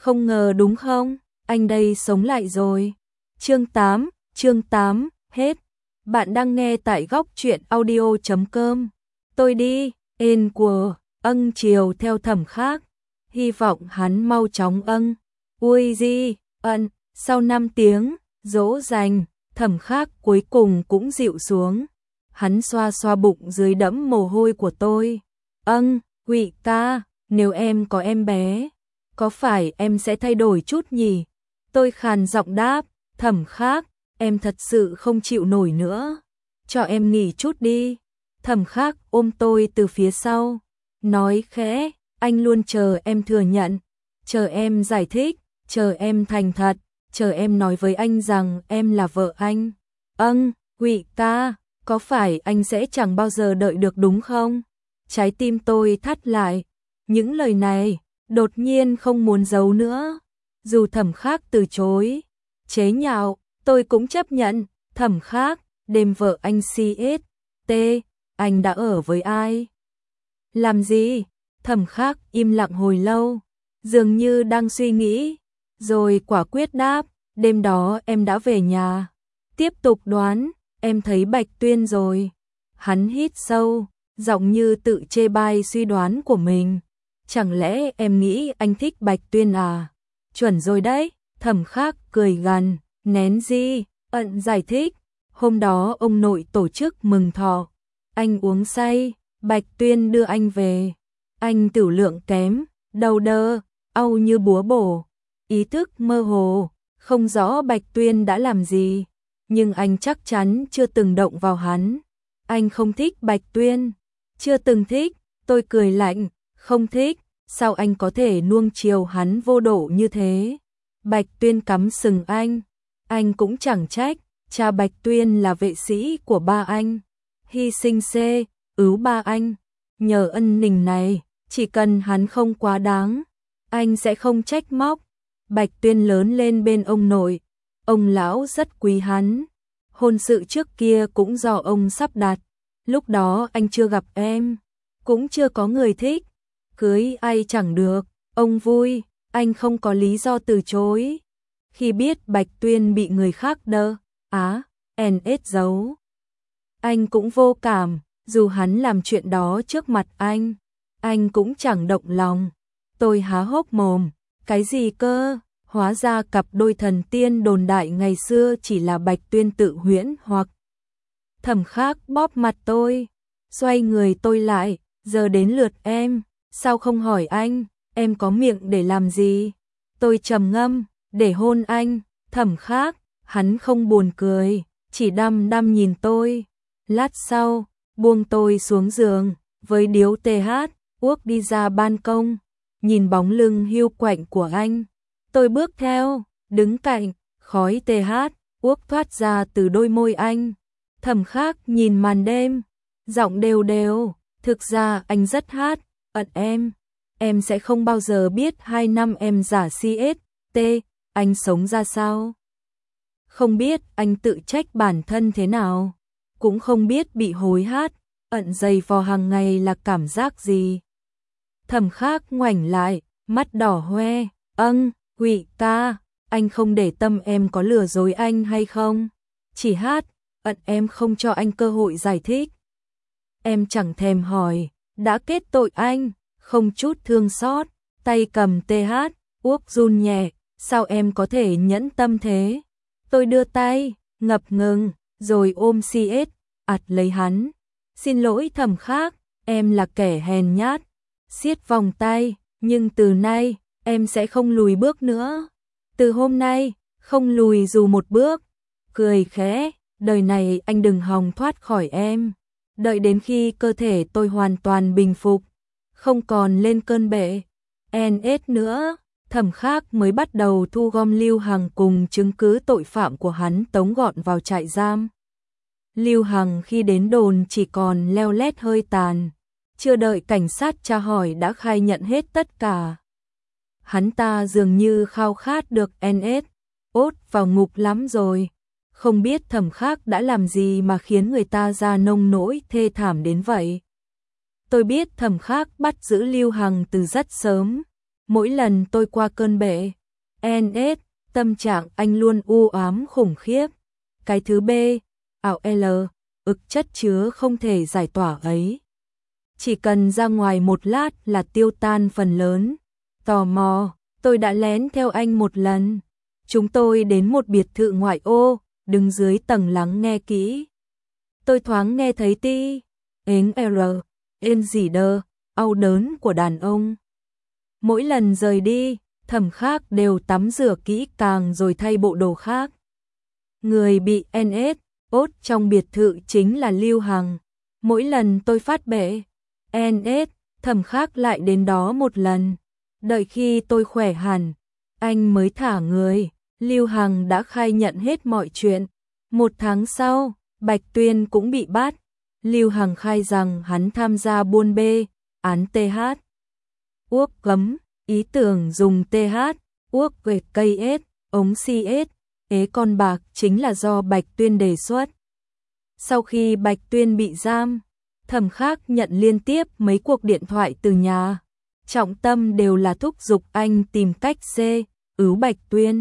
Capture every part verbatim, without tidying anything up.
Không ngờ đúng không? Anh đây sống lại rồi. Chương tám, chương tám, hết. Bạn đang nghe tại góc truyện audio chấm com. Tôi đi, ên của, ân chiều theo Thẩm Khác. Hy vọng hắn mau chóng ân. Ui di, ân, sau năm tiếng, dỗ dành, Thẩm Khác cuối cùng cũng dịu xuống. Hắn xoa xoa bụng dưới đẫm mồ hôi của tôi. Ân, Quỵ ca, nếu em có em bé, có phải em sẽ thay đổi chút nhỉ? Tôi khàn giọng đáp, Thẩm Khác, em thật sự không chịu nổi nữa. Cho em nghỉ chút đi. Thẩm Khác ôm tôi từ phía sau, nói khẽ, anh luôn chờ em thừa nhận, chờ em giải thích, chờ em thành thật, chờ em nói với anh rằng em là vợ anh. Ân, Quỵ ca, có phải anh sẽ chẳng bao giờ đợi được đúng không? Trái tim tôi thắt lại. Những lời này, đột nhiên không muốn giấu nữa. Dù Thẩm Khác từ chối, chế nhạo, tôi cũng chấp nhận. Thẩm Khác, đêm vợ anh xê ét tê, anh đã ở với ai? Làm gì? Thẩm Khác im lặng hồi lâu, dường như đang suy nghĩ, rồi quả quyết đáp, đêm đó em đã về nhà. Tiếp tục đoán, em thấy Bạch Tuyên rồi. Hắn hít sâu, giọng như tự chê bai suy đoán của mình. Chẳng lẽ em nghĩ anh thích Bạch Tuyên à? Chuẩn rồi đấy. Thẩm Khác cười gằn, nén di, ẩn giải thích. Hôm đó ông nội tổ chức mừng thọ. Anh uống say, Bạch Tuyên đưa anh về. Anh tửu lượng kém, đầu đơ, au như búa bổ. Ý thức mơ hồ, không rõ Bạch Tuyên đã làm gì. Nhưng anh chắc chắn chưa từng động vào hắn. Anh không thích Bạch Tuyên. Chưa từng thích. Tôi cười lạnh, không thích. Sao anh có thể nuông chiều hắn vô độ như thế? Bạch Tuyên cắm sừng anh. Anh cũng chẳng trách. Cha Bạch Tuyên là vệ sĩ của ba anh. Hy sinh xê, ứu ba anh. Nhờ ân tình này, chỉ cần hắn không quá đáng, anh sẽ không trách móc. Bạch Tuyên lớn lên bên ông nội. Ông lão rất quý hắn. Hôn sự trước kia cũng do ông sắp đặt. Lúc đó anh chưa gặp em, cũng chưa có người thích. Cưới ai chẳng được, ông vui, anh không có lý do từ chối. Khi biết Bạch Tuyên bị người khác đơ, á, en ét giấu, anh cũng vô cảm, dù hắn làm chuyện đó trước mặt anh, anh cũng chẳng động lòng. Tôi há hốc mồm, cái gì cơ? Hóa ra cặp đôi thần tiên đồn đại ngày xưa chỉ là Bạch Tuyên tự huyễn hoặc. Thẩm Khác bóp mặt tôi, xoay người tôi lại, giờ đến lượt em, sao không hỏi anh, em có miệng để làm gì? Tôi trầm ngâm, để hôn anh. Thẩm Khác, hắn không buồn cười, chỉ đăm đăm nhìn tôi. Lát sau, buông tôi xuống giường, với điếu tê hát, uốc đi ra ban công, nhìn bóng lưng hiu quạnh của anh. Tôi bước theo, đứng cạnh, khói tê hát, uốc thoát ra từ đôi môi anh. Thẩm Khác nhìn màn đêm, giọng đều đều, thực ra anh rất hát, ẩn em, em sẽ không bao giờ biết hai năm em giả xê ét tê, anh sống ra sao. Không biết anh tự trách bản thân thế nào, cũng không biết bị hối hát, ẩn dày vò hàng ngày là cảm giác gì. Thẩm Khác ngoảnh lại, mắt đỏ hoe, âng, Quỵ ca, anh không để tâm em có lừa dối anh hay không, chỉ hát. Ẩn em không cho anh cơ hội giải thích. Em chẳng thèm hỏi, đã kết tội anh, không chút thương xót, tay cầm tê hát, uốc run nhẹ, sao em có thể nhẫn tâm thế? Tôi đưa tay, ngập ngừng, rồi ôm xê ét, ặt lấy hắn. Xin lỗi Thẩm Khác, em là kẻ hèn nhát. Siết vòng tay, nhưng từ nay, em sẽ không lùi bước nữa. Từ hôm nay, không lùi dù một bước. Cười khẽ. Đời này anh đừng hòng thoát khỏi em. Đợi đến khi cơ thể tôi hoàn toàn bình phục, không còn lên cơn bệ en ét nữa, Thẩm Khác mới bắt đầu thu gom Lưu Hằng cùng chứng cứ tội phạm của hắn tống gọn vào trại giam. Lưu Hằng khi đến đồn chỉ còn leo lét hơi tàn, chưa đợi cảnh sát tra hỏi đã khai nhận hết tất cả. Hắn ta dường như khao khát được en ét, ốt vào ngục lắm rồi. Không biết Thẩm Khác đã làm gì mà khiến người ta ra nông nỗi thê thảm đến vậy. Tôi biết Thẩm Khác bắt giữ Lưu Hằng từ rất sớm, Mỗi lần tôi qua cơn bệ en ét, tâm trạng anh luôn u ám khủng khiếp. Cái thứ B, ảo L, ực chất chứa không thể giải tỏa ấy. Chỉ cần ra ngoài một lát là tiêu tan phần lớn. Tò mò, tôi đã lén theo anh một lần. Chúng tôi đến một biệt thự ngoại ô, đứng dưới tầng lắng nghe kỹ. Tôi thoáng nghe thấy ti, ếng R, ên gì đơ, au đớn của đàn ông. Mỗi lần rời đi, Thẩm Khác đều tắm rửa kỹ càng rồi thay bộ đồ khác. Người bị en ét, ốt trong biệt thự chính là Lưu Hằng. Mỗi lần tôi phát bệ en ét, Thẩm Khác lại đến đó một lần. Đợi khi tôi khỏe hẳn, anh mới thả người. Lưu Hằng đã khai nhận hết mọi chuyện. Một tháng sau, Bạch Tuyên cũng bị bắt. Lưu Hằng khai rằng hắn tham gia buôn bê, án tê hát. Uốc cấm, ý tưởng dùng tê hát, uốc quệt cây ết, ống xi ết, ế con bạc chính là do Bạch Tuyên đề xuất. Sau khi Bạch Tuyên bị giam, Thẩm Khác nhận liên tiếp mấy cuộc điện thoại từ nhà. Trọng tâm đều là thúc giục anh tìm cách xê, ứu Bạch Tuyên.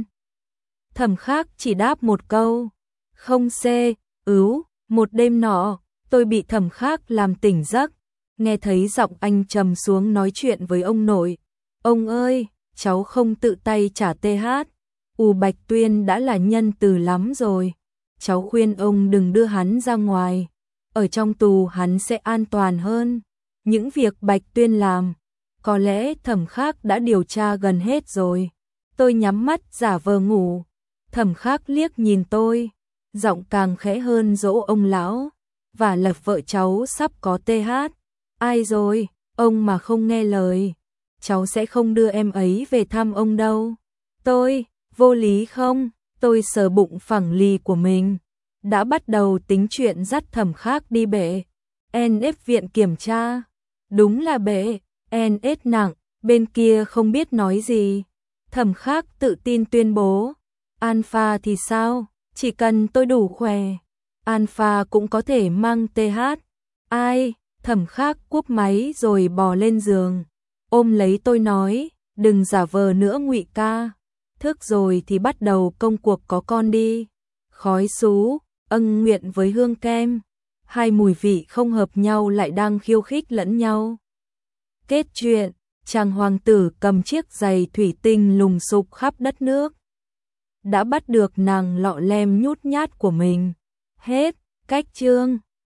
Thẩm Khác chỉ đáp một câu, không xê, ứu. Một đêm nọ, tôi bị Thẩm Khác làm tỉnh giấc, nghe thấy giọng anh trầm xuống nói chuyện với ông nội. Ông ơi, cháu không tự tay trả tê hát. U Bạch Tuyên đã là nhân từ lắm rồi. Cháu khuyên ông đừng đưa hắn ra ngoài. Ở trong tù hắn sẽ an toàn hơn. Những việc Bạch Tuyên làm, có lẽ Thẩm Khác đã điều tra gần hết rồi. Tôi nhắm mắt giả vờ ngủ. Thẩm Khác liếc nhìn tôi, giọng càng khẽ hơn dỗ ông lão. Và lập vợ cháu sắp có tê hát. Ai rồi, ông mà không nghe lời, cháu sẽ không đưa em ấy về thăm ông đâu. Tôi, vô lý không? Tôi sờ bụng phẳng lì của mình. Đã bắt đầu tính chuyện dắt Thẩm Khác đi bệ en ét viện kiểm tra. Đúng là bệ en ét nặng, bên kia không biết nói gì. Thẩm Khác tự tin tuyên bố. Alpha thì sao? Chỉ cần tôi đủ khỏe, Alpha cũng có thể mang tê hát. Ai? Thẩm Khác cúp máy rồi bò lên giường, ôm lấy tôi nói, đừng giả vờ nữa Ngụy ca. Thức rồi thì bắt đầu công cuộc có con đi. Khói sú, ân nguyện với hương kem, hai mùi vị không hợp nhau lại đang khiêu khích lẫn nhau. Kết chuyện, chàng hoàng tử cầm chiếc giày thủy tinh lùng sục khắp đất nước. Đã bắt được nàng lọ lem nhút nhát của mình. Hết, cách chương.